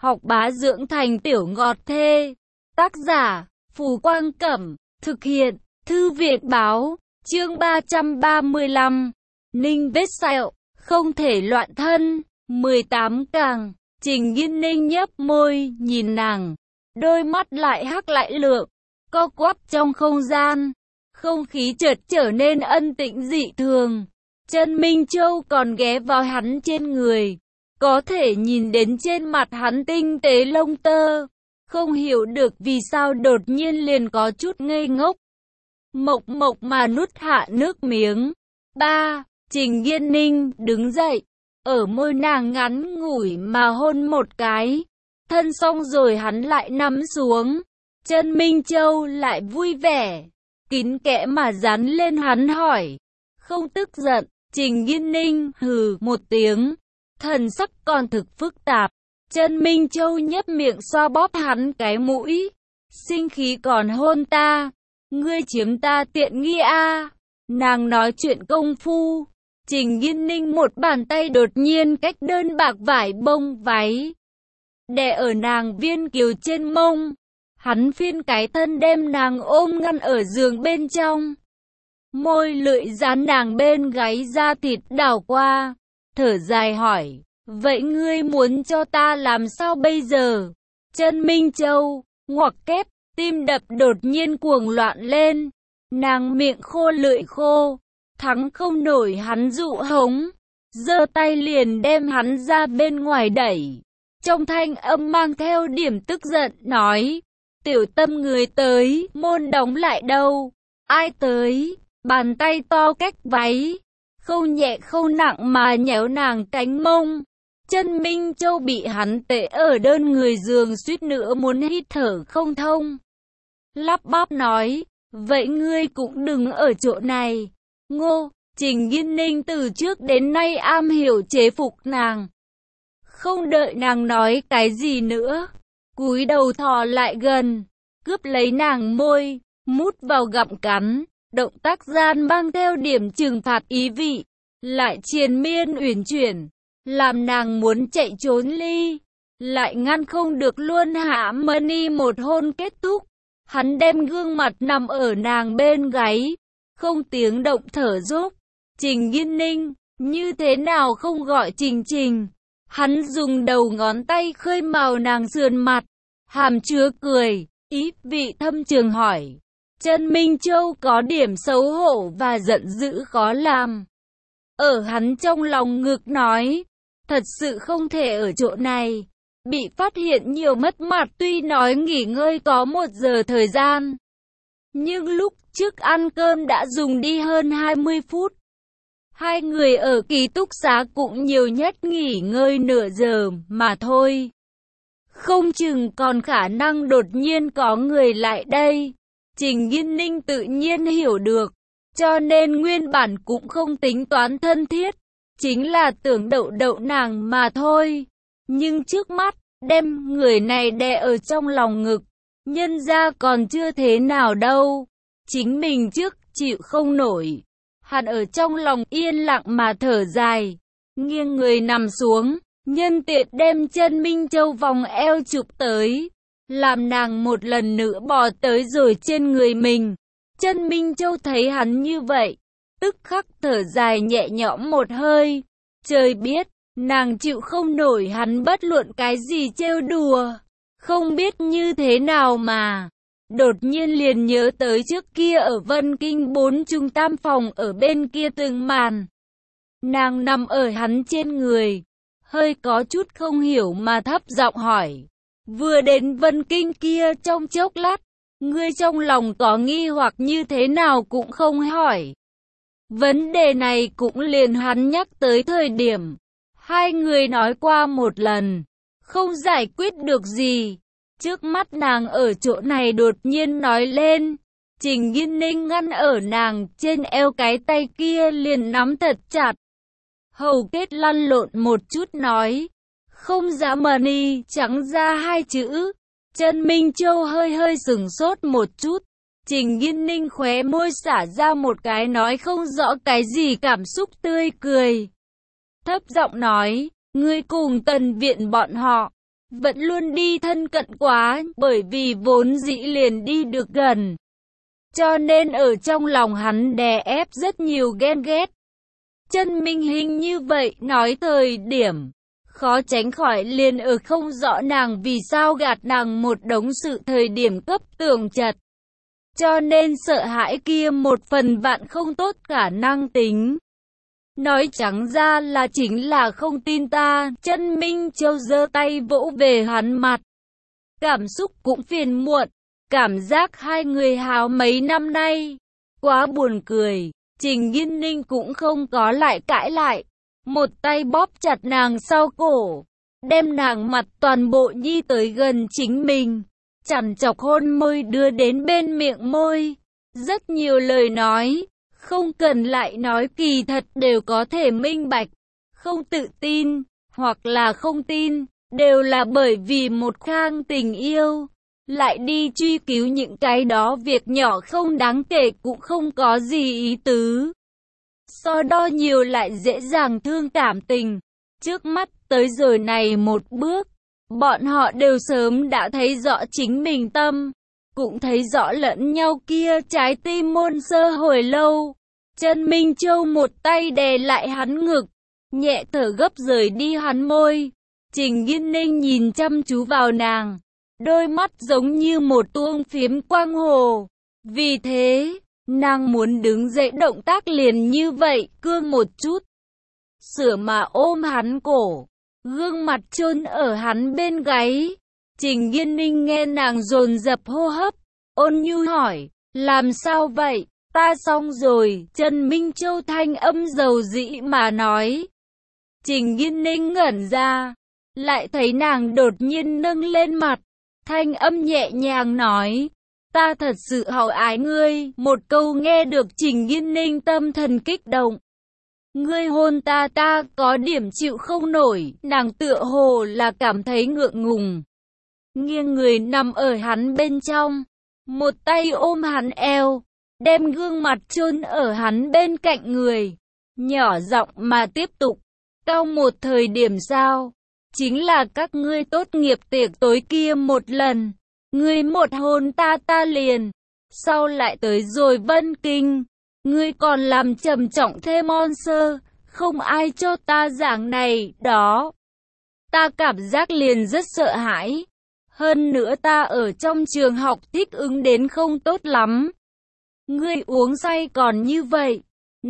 học bá dưỡng thành tiểu ngọt thê. Tác giả, Phù Quang Cẩm, thực hiện, Thư viện Báo, chương 335, Ninh vết sẹo, không thể loạn thân, 18 càng, Trình Nghiên Ninh nhấp môi, nhìn nàng, đôi mắt lại hắc lại lượng, co quắp trong không gian, không khí chợt trở nên ân tĩnh dị thường. Chân Minh Châu còn ghé vào hắn trên người, có thể nhìn đến trên mặt hắn tinh tế lông tơ, không hiểu được vì sao đột nhiên liền có chút ngây ngốc. Mộc mộc mà nuốt hạ nước miếng. Trình Nghiên Ninh đứng dậy, ở môi nàng ngắn ngủi mà hôn một cái, thân xong rồi hắn lại nằm xuống. Chân Minh Châu lại vui vẻ, kín kẽ mà dán lên hắn hỏi, không tức giận. Trình Nghiên Ninh hừ một tiếng, thần sắc còn thực phức tạp. Chân Minh Châu nhấp miệng xoa bóp hắn cái mũi, sinh khí còn hôn ta, ngươi chiếm ta tiện nghi a. Nàng nói chuyện công phu, Trình Nghiên Ninh một bàn tay đột nhiên cách đơn bạc vải bông váy, đè ở nàng viên kiều trên mông, hắn phiên cái thân đem nàng ôm ngăn ở giường bên trong. Môi lưỡi dán nàng bên gáy da thịt đảo qua, thở dài hỏi, vậy ngươi muốn cho ta làm sao bây giờ? Chân Minh Châu, ngoặc kép, tim đập đột nhiên cuồng loạn lên, nàng miệng khô lưỡi khô, thắng không nổi hắn dụ hống, giơ tay liền đem hắn ra bên ngoài đẩy. Trong thanh âm mang theo điểm tức giận, nói, tiểu tâm người tới, môn đóng lại đâu, ai tới? Bàn tay to cách váy, không nhẹ không nặng mà nhéo nàng cánh mông. Chân Minh Châu bị hắn tệ ở đơn người giường suýt nữa muốn hít thở không thông. Lắp bắp nói, vậy ngươi cũng đừng ở chỗ này. Ngô, Trình Nghiên Ninh từ trước đến nay am hiểu chế phục nàng. Không đợi nàng nói cái gì nữa, cúi đầu thò lại gần, cướp lấy nàng môi, mút vào gặm cắn. Động tác gian mang theo điểm trừng phạt ý vị, lại triền miên uyển chuyển, làm nàng muốn chạy trốn ly, lại ngăn không được luôn hạ mani một hôn kết thúc. Hắn đem gương mặt nằm ở nàng bên gáy, không tiếng động thở dốc. Trình Nghiên Ninh, như thế nào không gọi Trình Trình? Hắn dùng đầu ngón tay khơi màu nàng sườn mặt, hàm chứa cười, ý vị thâm trường hỏi. Chân Minh Châu có điểm xấu hổ và giận dữ khó làm. Ở hắn trong lòng ngực nói, thật sự không thể ở chỗ này. Bị phát hiện nhiều mất mặt, tuy nói nghỉ ngơi có 1 giờ thời gian, nhưng lúc trước ăn cơm đã dùng đi hơn 20 phút. Hai người ở ký túc xá cũng nhiều nhất nghỉ ngơi nửa giờ mà thôi. Không chừng còn khả năng đột nhiên có người lại đây. Trình Nghiên Ninh tự nhiên hiểu được, cho nên nguyên bản cũng không tính toán thân thiết, chính là tưởng đậu đậu nàng mà thôi. Nhưng trước mắt, đem người này đè ở trong lòng ngực, nhân ra còn chưa thế nào đâu, chính mình trước chịu không nổi. Hắn ở trong lòng yên lặng mà thở dài, nghiêng người nằm xuống, nhân tiện đem Chân Minh Châu vòng eo chụp tới, làm nàng một lần nữa bò tới rồi trên người mình. Chân Minh Châu thấy hắn như vậy, tức khắc thở dài nhẹ nhõm một hơi. Trời biết, nàng chịu không nổi hắn bất luận cái gì trêu đùa. Không biết như thế nào mà, đột nhiên liền nhớ tới trước kia ở Vân Kinh 4 trung tam phòng ở bên kia từng màn. Nàng nằm ở hắn trên người, hơi có chút không hiểu mà thấp giọng hỏi. Vừa đến Vân Kinh kia trong chốc lát, ngươi trong lòng có nghi hoặc như thế nào cũng không hỏi. Vấn đề này cũng liền hắn nhắc tới thời điểm hai người nói qua một lần, không giải quyết được gì. Trước mắt nàng ở chỗ này đột nhiên nói lên, Trình Nghiên Ninh ngăn ở nàng trên eo, cái tay kia liền nắm thật chặt. Hầu kết lăn lộn một chút nói, không dám mani, trắng ra 2 chữ. Chân Minh Châu hơi hơi sửng sốt một chút. Trình Nghiên Ninh khóe môi xả ra một cái nói không rõ cái gì cảm xúc tươi cười. Thấp giọng nói, ngươi cùng Tần Viện bọn họ, vẫn luôn đi thân cận quá, bởi vì vốn dĩ liền đi được gần. Cho nên ở trong lòng hắn đè ép rất nhiều ghen ghét. Chân Minh Hinh như vậy nói thời điểm, khó tránh khỏi liền ở không rõ nàng vì sao gạt nàng một đống sự thời điểm cấp tường chật. Cho nên sợ hãi kia một phần vạn không tốt khả năng tính. Nói trắng ra là chính là không tin ta, Chân Minh Châu giơ tay vỗ về hắn mặt. Cảm xúc cũng phiền muộn, cảm giác hai người háo mấy năm nay. Quá buồn cười, Trình Nghiên Ninh cũng không có lại cãi lại. Một tay bóp chặt nàng sau cổ, đem nàng mặt toàn bộ nhi tới gần chính mình. Chằn chọc hôn môi đưa đến bên miệng môi. Rất nhiều lời nói, không cần lại nói kỳ thật đều có thể minh bạch. Không tự tin, hoặc là không tin, đều là bởi vì một khang tình yêu. Lại đi truy cứu những cái đó việc nhỏ không đáng kể cũng không có gì ý tứ. So đo nhiều lại dễ dàng thương cảm tình. Trước mắt tới rồi này một bước, bọn họ đều sớm đã thấy rõ chính mình tâm, cũng thấy rõ lẫn nhau kia trái tim môn sơ hồi lâu. Chân Minh Châu một tay đè lại hắn ngực, nhẹ thở gấp rời đi hắn môi. Trình Nghiên Ninh nhìn chăm chú vào nàng, đôi mắt giống như một tuông phiếm quang hồ. Vì thế, nàng muốn đứng dậy động tác liền như vậy, cương một chút. Sửa mà ôm hắn cổ, gương mặt chôn ở hắn bên gáy. Trình Nghiên Ninh nghe nàng dồn dập hô hấp, ôn nhu hỏi, làm sao vậy? Ta xong rồi, Trần Minh Châu thanh âm dầu dĩ mà nói. Trình Nghiên Ninh ngẩn ra, lại thấy nàng đột nhiên nâng lên mặt, thanh âm nhẹ nhàng nói, ta thật sự hảo ái ngươi. Một câu nghe được Trình Nghiên Ninh tâm thần kích động. Ngươi hôn ta, ta có điểm chịu không nổi, nàng tựa hồ là cảm thấy ngượng ngùng. Nghiêng người nằm ở hắn bên trong, một tay ôm hắn eo, đem gương mặt chôn ở hắn bên cạnh người, nhỏ giọng mà tiếp tục, cao một thời điểm sao, chính là các ngươi tốt nghiệp tiệc tối kia một lần, ngươi một hôn ta ta liền, sau lại tới rồi Vân Kinh, ngươi còn làm trầm trọng thêm monster, không ai cho ta giảng này, đó. Ta cảm giác liền rất sợ hãi. Hơn nữa ta ở trong trường học thích ứng đến không tốt lắm. Ngươi uống say còn như vậy.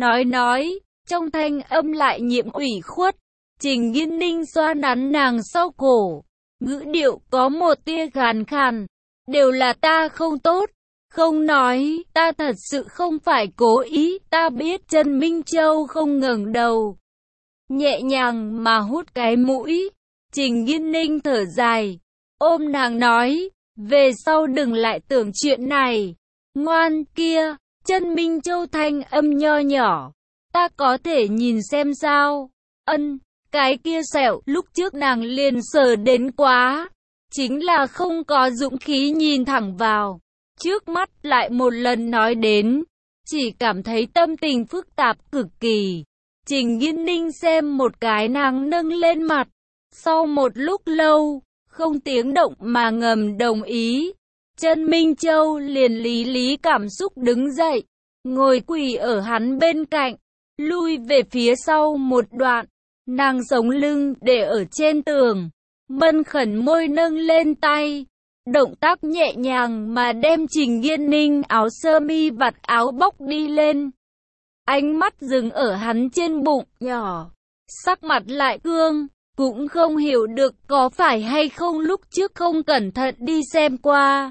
Nói, trong thanh âm lại nhiệm ủy khuất. Trình Nghiên Ninh xoa nắn nàng sau cổ. Ngữ điệu có một tia khàn khàn. Đều là ta không tốt. Không nói, ta thật sự không phải cố ý. Ta biết Trần Minh Châu không ngẩng đầu. Nhẹ nhàng mà hút cái mũi. Trình Nghiên Ninh thở dài. Ôm nàng nói, về sau đừng lại tưởng chuyện này. Ngoan kia, Trần Minh Châu thanh âm nho nhỏ. Ta có thể nhìn xem sao? Ân, cái kia sẹo lúc trước nàng liền sờ đến quá. Chính là không có dũng khí nhìn thẳng vào. Trước mắt lại một lần nói đến. Chỉ cảm thấy tâm tình phức tạp cực kỳ. Trình Nghiên Ninh xem một cái nàng nâng lên mặt. Sau một lúc lâu, không tiếng động mà ngầm đồng ý. Trần Minh Châu liền lý lý cảm xúc đứng dậy, ngồi quỳ ở hắn bên cạnh, lui về phía sau một đoạn, nàng sống lưng để ở trên tường, mân khẩn môi nâng lên tay, động tác nhẹ nhàng mà đem Trình Nghiên Ninh áo sơ mi vạt áo bóc đi lên. Ánh mắt dừng ở hắn trên bụng nhỏ, sắc mặt lại cương. Cũng không hiểu được có phải hay không lúc trước không cẩn thận đi xem qua.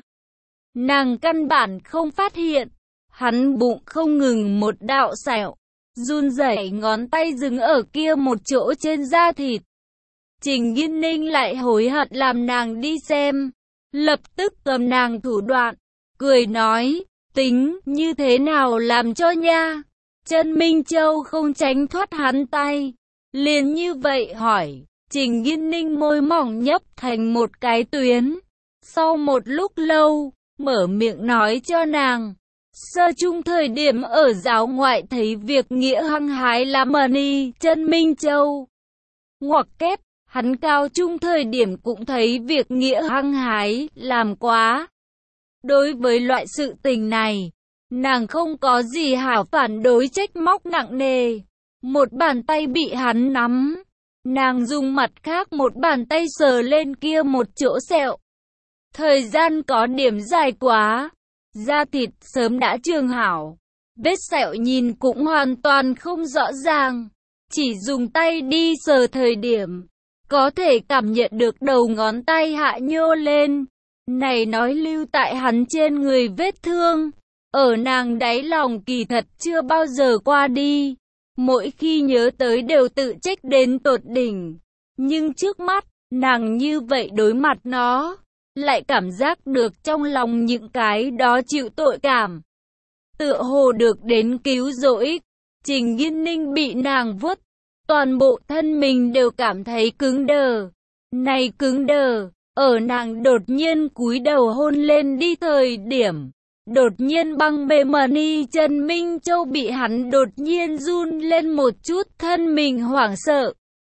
Nàng căn bản không phát hiện. Hắn bụng không ngừng một đạo sẹo. Run rẩy ngón tay dừng ở kia một chỗ trên da thịt. Trình Nghiên Ninh lại hối hận làm nàng đi xem. Lập tức cầm nàng thủ đoạn. Cười nói, tính như thế nào làm cho nha. Trần Minh Châu không tránh thoát hắn tay. Liền như vậy hỏi. Trình Nghiên Ninh môi mỏng nhấp thành một cái tuyến. Sau một lúc lâu, mở miệng nói cho nàng. Sơ chung thời điểm ở giáo ngoại thấy việc nghĩa hăng hái làm mờ ni, Trần Minh Châu. Ngoặc kép, Hắn cao trung thời điểm cũng thấy việc nghĩa hăng hái, làm quá. Đối với loại sự tình này, nàng không có gì hảo phản đối trách móc nặng nề. Một bàn tay bị hắn nắm, nàng dùng mặt khác một bàn tay sờ lên kia một chỗ sẹo. Thời gian có điểm dài quá, da thịt sớm đã trường hảo. Vết sẹo nhìn cũng hoàn toàn không rõ ràng, chỉ dùng tay đi sờ thời điểm, có thể cảm nhận được đầu ngón tay hạ nhô lên. Này nói lưu tại hắn trên người vết thương, ở nàng đáy lòng kỳ thật chưa bao giờ qua đi. Mỗi khi nhớ tới đều tự trách đến tột đỉnh. Nhưng trước mắt, nàng như vậy đối mặt nó, lại cảm giác được trong lòng những cái đó chịu tội cảm. Tựa hồ được đến cứu rỗi. Trình Nghiên Ninh bị nàng vuốt, toàn bộ thân mình đều cảm thấy cứng đờ. Này cứng đờ, ở nàng đột nhiên cúi đầu hôn lên đi thời điểm, đột nhiên băng bề mờ ni Trần Minh Châu bị hắn đột nhiên run lên một chút, thân mình hoảng sợ.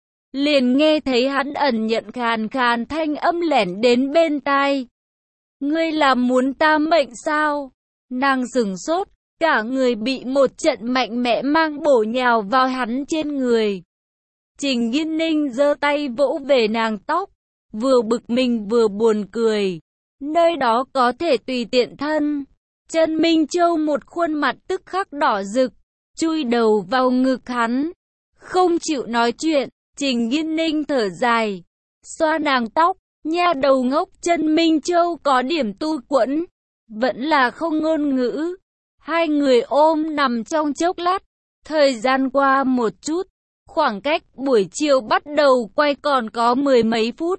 Liền nghe thấy hắn ẩn nhận khàn khàn thanh âm lẻn đến bên tai. Ngươi là muốn ta mệnh sao? Nàng sửng sốt, cả người bị một trận mạnh mẽ mang bổ nhào vào hắn trên người. Trình Nghiên Ninh giơ tay vỗ về nàng tóc, vừa bực mình vừa buồn cười. Nơi đó có thể tùy tiện thân. Trần Minh Châu một khuôn mặt tức khắc đỏ rực, chui đầu vào ngực hắn, không chịu nói chuyện. Trình Nghiên Ninh thở dài, xoa nàng tóc, nha đầu ngốc. Trần Minh Châu có điểm tu quẫn, vẫn là không ngôn ngữ. Hai người ôm nằm trong chốc lát, thời gian qua một chút, khoảng cách buổi chiều bắt đầu quay còn có mười mấy phút.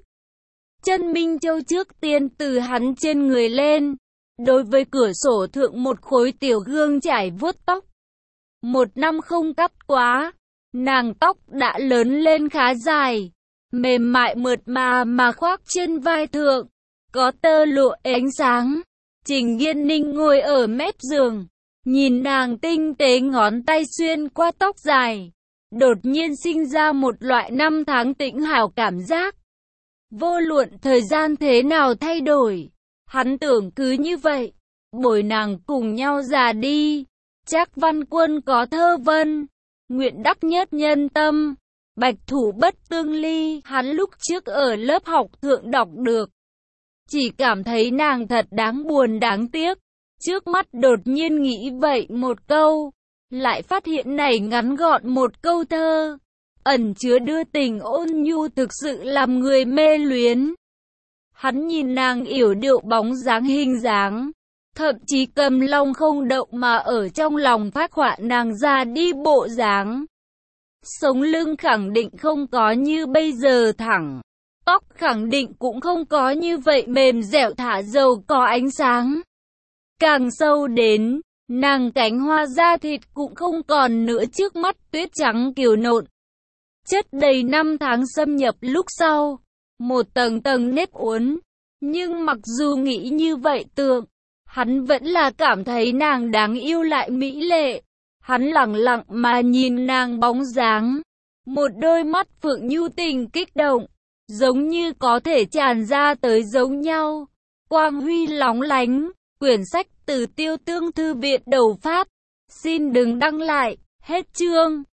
Trần Minh Châu trước tiên từ hắn trên người lên, đối với cửa sổ thượng một khối tiểu gương trải vuốt tóc. Một năm không cắt quá, nàng tóc đã lớn lên khá dài, mềm mại mượt mà khoác trên vai thượng, có tơ lụa ánh sáng. Trình Nghiên Ninh ngồi ở mép giường, nhìn nàng tinh tế ngón tay xuyên qua tóc dài, đột nhiên sinh ra một loại năm tháng tĩnh hảo cảm giác. Vô luận thời gian thế nào thay đổi, hắn tưởng cứ như vậy, bồi nàng cùng nhau già đi. Trác Văn Quân có thơ vân, nguyện đắc nhất nhân tâm, bạch thủ bất tương ly. Hắn lúc trước ở lớp học thượng đọc được, chỉ cảm thấy nàng thật đáng buồn đáng tiếc. Trước mắt đột nhiên nghĩ vậy một câu, lại phát hiện này ngắn gọn một câu thơ, ẩn chứa đưa tình ôn nhu thực sự làm người mê luyến. Hắn nhìn nàng yểu điệu bóng dáng hình dáng, thậm chí cầm lòng không đậu mà ở trong lòng phác họa nàng già đi bộ dáng. Sống lưng khẳng định không có như bây giờ thẳng, tóc khẳng định cũng không có như vậy mềm dẻo thả dầu có ánh sáng. Càng sâu đến, nàng cánh hoa da thịt cũng không còn nữa trước mắt tuyết trắng kiều nộn. Chất đầy năm tháng xâm nhập lúc sau, một tầng tầng nếp uốn. Nhưng mặc dù nghĩ như vậy tưởng, hắn vẫn là cảm thấy nàng đáng yêu lại mỹ lệ. Hắn lặng lặng mà nhìn nàng bóng dáng, một đôi mắt phượng nhu tình kích động, giống như có thể tràn ra tới giống nhau. Quang huy lóng lánh, quyển sách từ Tiêu Tương Thư viện đầu phát. Xin đừng đăng lại, hết chương.